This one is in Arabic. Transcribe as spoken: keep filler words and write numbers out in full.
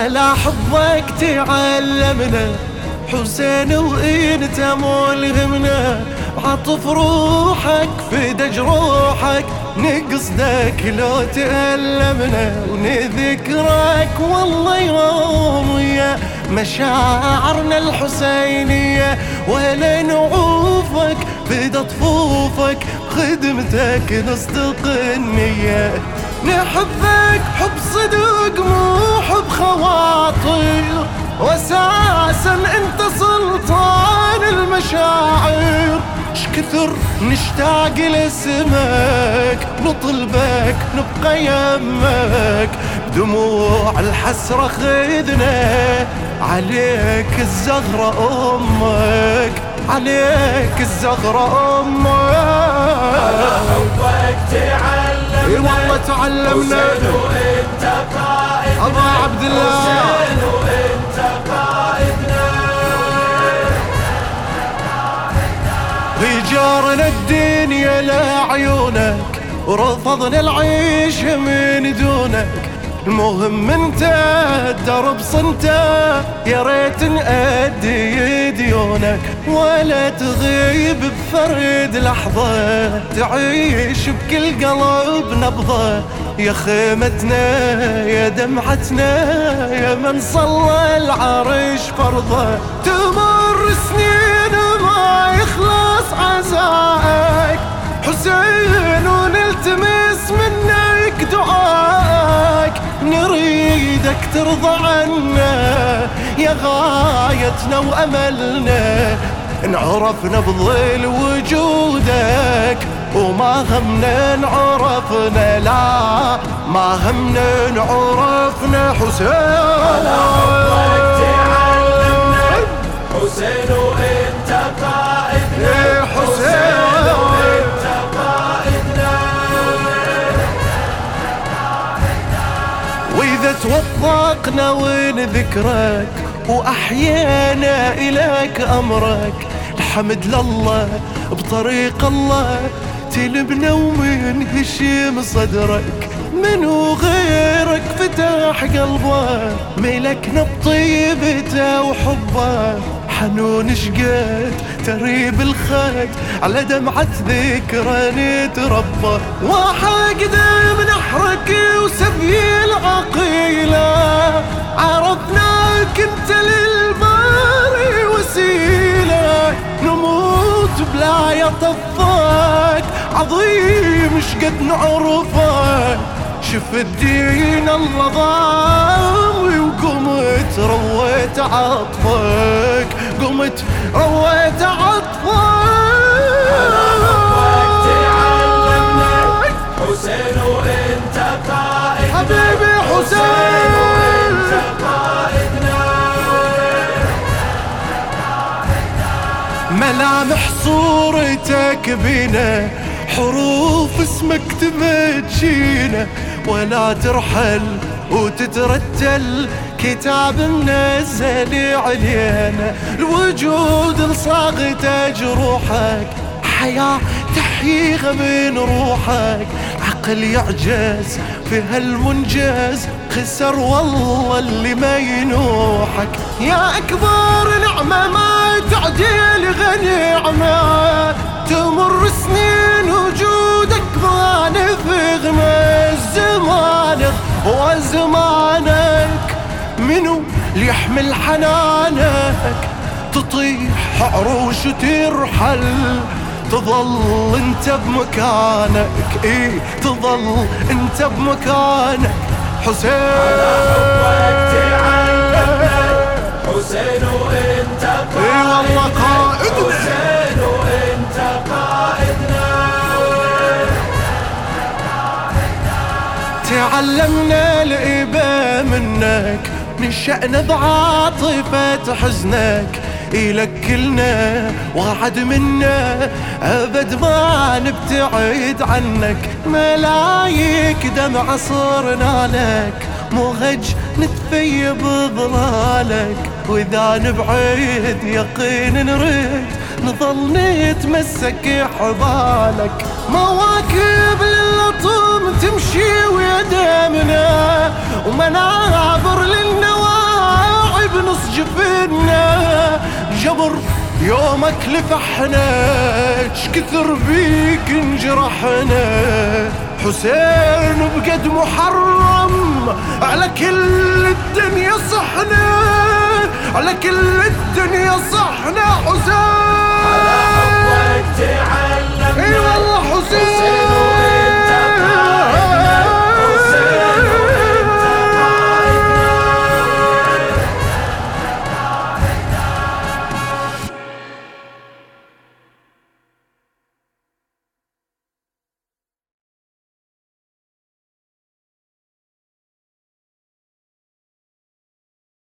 على حبك تعلمنا حسين وانت ملهمنا، بعطف روحك فدا جروحك نقصدك لو تألمنا، ونذكرك والله يوم يا مشاعرنا الحسينية، ولا نعوفك فدا طفوفك خدمتك نصدق النية، نحبك حب صدق مو حب خواطر، واساسا انت سلطان المشاعر، شكثر نشتاق لاسمك نطلبك نبقى يمك، بدموع الحسرة خذنا عليك الزغرة امك، عليك الزغرة امك. على حبك تعلمنا، اي والله تعلمنا حسين وانت قائدنا، ابا عبد الله حسين وانت قائدنا، غيجارنا الدنيا لعيونك ورفضنا العيش من دونك، المهم انت الدرب صنته، يا ريت نأدي ديونك، ولا تغيب بفرد لحظة، تعيش بكل قلب نبضة، يا خيمتنا يا دمعتنا يا من صلى العرش فرضه، تمر سنين ما يخلص عزائك حسين، ونلتمس منك دعائك، نريدك ترضى عنا يا غايتنا وأملنا، نعرفنا بظل وجودك وما همنا نعرفنا، لا ما همنا نعرفنا حسين. على حبك تعلمنا حسين وانت قائدنا، يا حسين وانت قائدنا، وإذا توفقنا ونذكرك وأحيانا إليك أمرك، الحمد لله بطريق الله تلبنا ومنهشم صدرك، منو غيرك فتح قلبه ملكنا بطيبته وحبه، حنون شقد تريب الخد على دمعة ذكرى نتربى، وحقد من احرك وسبي العقيلة، عرفناك انت للباري وسيلة، نموت بلا يطفاك عظيم شقد نعرفك، شف الدين الله ضامي وقمت رويت عطفك، قمت رويت عطفك. على حبك تعلمنا حسين وانت قائدنا، حبيبي حسين وانت قائدنا، ملامح صورتك بينا، حروف اسمك تمجينا، ولا ترحل وتترتل كتاب منزل علينا، الوجود لصاغته جروحك، حياة تحييها من روحك، عقل يعجز في هالمنجز، خسر والله اللي ما ينوحك، يا أكبر نعمة ما تعديل غنيعمة، تمر سنين وجودك ما نفغ زمانك وزمانك، منو اللي يحمل حنانك، تطيح عروش وترحل، تظل انت بمكانك، ايه تظل انت بمكانك حسين. على حبك تعلمنا حسين وانت قائدنا، اي والله قائدنا، حسين وانت قائدنا، تعلمنا الإبا منك، نشأنا بعاطفة حزنك، إلك كلنا وعد منا أبد ما نبتعد عنك، ملايك دمع صرنا لك، مهج نتفي بظلالك، وإذا نبعد يقين نرد نظل نتمسك حبالك، مواكب للطم تمشي ويا دامنا، ومنابر للنوى بنص جفنا جبر يومك لفحنا، كثر بيك انجرحنا. حسين بقد محرم على كل الدنيا صحنا، على كل الدنيا صحنا حسين.